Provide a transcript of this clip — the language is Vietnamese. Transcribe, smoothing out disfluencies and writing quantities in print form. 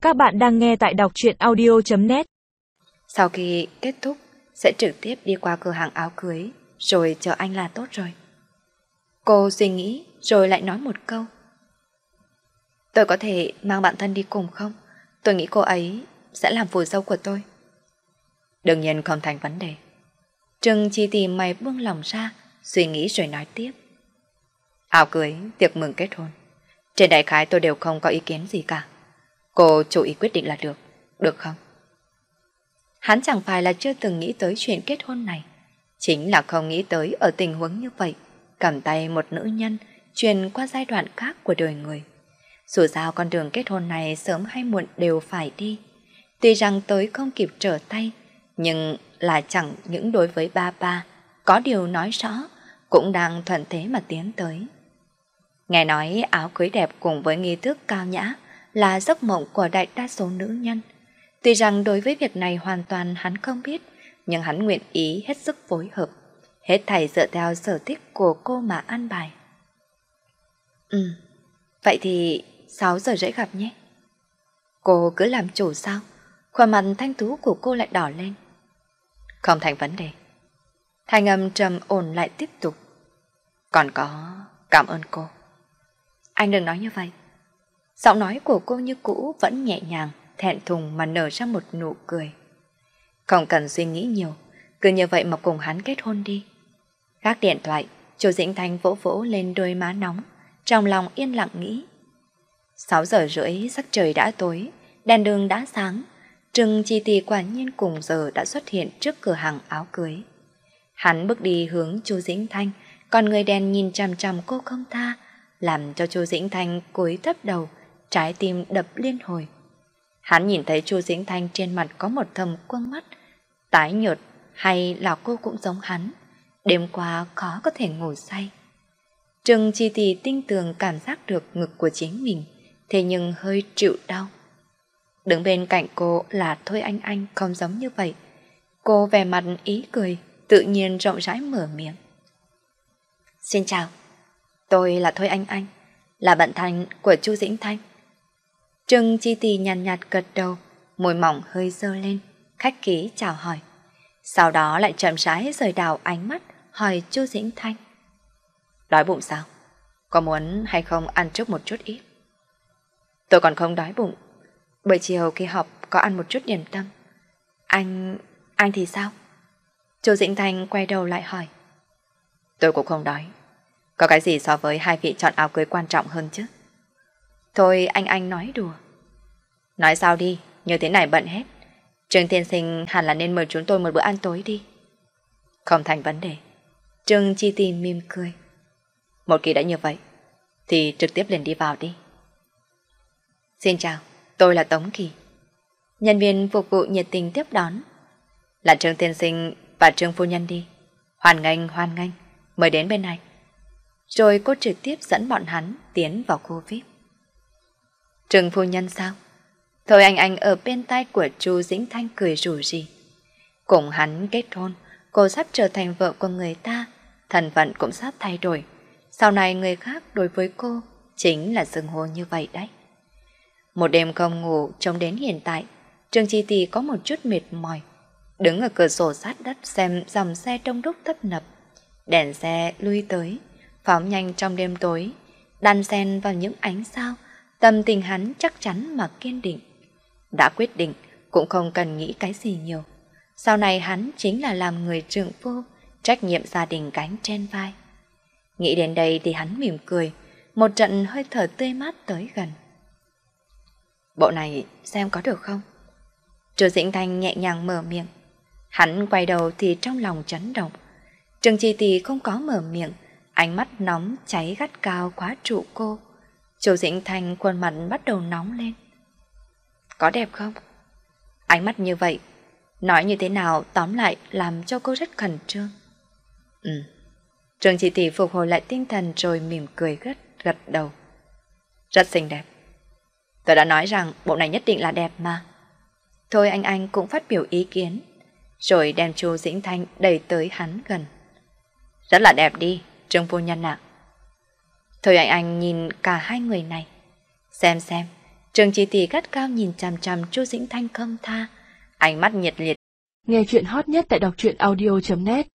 Các bạn đang nghe tại đọc truyện audio.net. Sau khi kết thúc, sẽ trực tiếp đi qua cửa hàng áo cưới, rồi chờ anh là tốt rồi. Cô suy nghĩ, rồi lại nói một câu. Tôi có thể mang bạn thân đi cùng không? Tôi nghĩ cô ấy sẽ làm phù dâu của tôi. Đương nhiên không thành vấn đề. Trừng chỉ tìm mày buông lòng ra, suy nghĩ rồi nói tiếp. Áo cưới, tiệc mừng kết hôn. Trên đại khái tôi đều không có ý kiến gì cả. Cô chủ ý quyết định là được không? Hắn chẳng phải là chưa từng nghĩ tới chuyện kết hôn này, chính là không nghĩ tới ở tình huống như vậy, cầm tay một nữ nhân truyền qua giai đoạn khác của đời người. Dù sao con đường kết hôn này sớm hay muộn đều phải đi. Tuy rằng tới không kịp trở tay, nhưng là chẳng những đối với ba có điều nói rõ, cũng đang thuận thế mà tiến tới. Nghe nói áo cưới đẹp cùng với nghi thức cao nhã là giấc mộng của đại đa số nữ nhân. Tuy rằng đối với việc này hoàn toàn hắn không biết, nhưng hắn nguyện ý hết sức phối hợp, hết thảy dựa theo sở thích của cô mà an bài. Vậy thì 6 giờ rưỡi gặp nhé. Cô cứ làm chủ sao? Khuôn mặt thanh tú của cô lại đỏ lên. Không thành vấn đề. Thanh âm trầm ổn lại tiếp tục. Còn có, cảm ơn cô. Anh đừng nói như vậy. Giọng nói của cô như cũ vẫn nhẹ nhàng, thẹn thùng mà nở ra một nụ cười. Không cần suy nghĩ nhiều, cứ như vậy mà cùng hắn kết hôn đi. Gác điện thoại, Chu Dĩnh Thanh vỗ vỗ lên đôi má nóng, trong lòng yên lặng nghĩ. 6 giờ rưỡi sắc trời đã tối, đèn đường đã sáng, Trừng Chi Tì quả nhiên cùng giờ đã xuất hiện trước cửa hàng áo cưới. Hắn bước đi hướng Chu Dĩnh Thanh, còn người đèn nhìn chằm chằm cô không tha, làm cho Chu Dĩnh Thanh cúi thấp đầu, trái tim đập liên hồi. Hắn nhìn thấy Chu Dĩnh Thanh trên mặt có một thầm quầng mắt, tái nhợt hay là cô cũng giống hắn, đêm qua khó có thể ngủ say. Trừng Chi Tì tinh tường cảm giác được ngực của chính mình, thế nhưng hơi chịu đau. Đứng bên cạnh cô là Thôi Anh không giống như vậy. Cô vẻ mặt ý cười, tự nhiên rộng rãi mở miệng. Xin chào, tôi là Thôi Anh, là bạn thân của Chu Dĩnh Thanh. Trừng Chi Tì nhàn nhạt gật đầu, môi mỏng hơi dơ lên, khách khí chào hỏi. Sau đó lại chậm rãi rời đảo ánh mắt hỏi Chu Dĩnh Thanh. Đói bụng sao? Có muốn hay không ăn trước một chút ít? Tôi còn không đói bụng. Buổi chiều khi họp có ăn một chút điểm tâm. Anh thì sao? Chu Dĩnh Thanh quay đầu lại hỏi. Tôi cũng không đói. Có cái gì so với hai vị chọn áo cưới quan trọng hơn chứ? Thôi anh nói đùa. Nói sao đi, như thế này bận hết. Trương tiên sinh hẳn là nên mời chúng tôi một bữa ăn tối đi. Không thành vấn đề. Trương Chi Tì mỉm cười. Một khi đã như vậy, thì trực tiếp liền đi vào đi. Xin chào, tôi là Tống Kỳ. Nhân viên phục vụ nhiệt tình tiếp đón. Là Trương tiên sinh và Trương phu nhân đi. Hoan nghênh, mời đến bên này. Rồi cô trực tiếp dẫn bọn hắn tiến vào khu VIP. Trương phu nhân sao? Thôi anh ở bên tai của Chu Dĩnh Thanh cười rủ rỉ. Cùng hắn kết hôn, cô sắp trở thành vợ của người ta, thân phận cũng sắp thay đổi. Sau này người khác đối với cô chính là xưng hô như vậy đấy. Một đêm không ngủ trông đến hiện tại, Trương Chi Tì có một chút mệt mỏi. Đứng ở cửa sổ sát đất xem dòng xe đông đúc tấp nập. Đèn xe lui tới, phóng nhanh trong đêm tối, đan xen vào những ánh sao. Tâm tình hắn chắc chắn mà kiên định. Đã quyết định cũng không cần nghĩ cái gì nhiều. Sau này hắn chính là làm người trượng phu, trách nhiệm gia đình gánh trên vai. Nghĩ đến đây thì hắn mỉm cười, một trận hơi thở tươi mát tới gần. Bộ này xem có được không? Chu Dĩnh Thanh nhẹ nhàng mở miệng. Hắn quay đầu thì trong lòng chấn động. Trương Chi Tì không có mở miệng, ánh mắt nóng cháy gắt cao khóa trụ cô. Chu Dĩnh Thanh khuôn mặt bắt đầu nóng lên. Có đẹp không? Ánh mắt như vậy, nói như thế nào tóm lại làm cho cô rất khẩn trương. Trương Chi Tì phục hồi lại tinh thần rồi mỉm cười gật đầu. Rất xinh đẹp. Tôi đã nói rằng bộ này nhất định là đẹp mà. Thôi anh cũng phát biểu ý kiến, rồi đem Chu Dĩnh Thanh đẩy tới hắn gần. Rất là đẹp đi, Trương phu nhân ạ. Thôi anh nhìn cả hai người này. Xem, Trương Chi Tỷ gắt cao nhìn chằm chằm Chu Dĩnh Thanh không tha, ánh mắt nhiệt liệt. Nghe chuyện hot nhất tại đọc truyện audio.net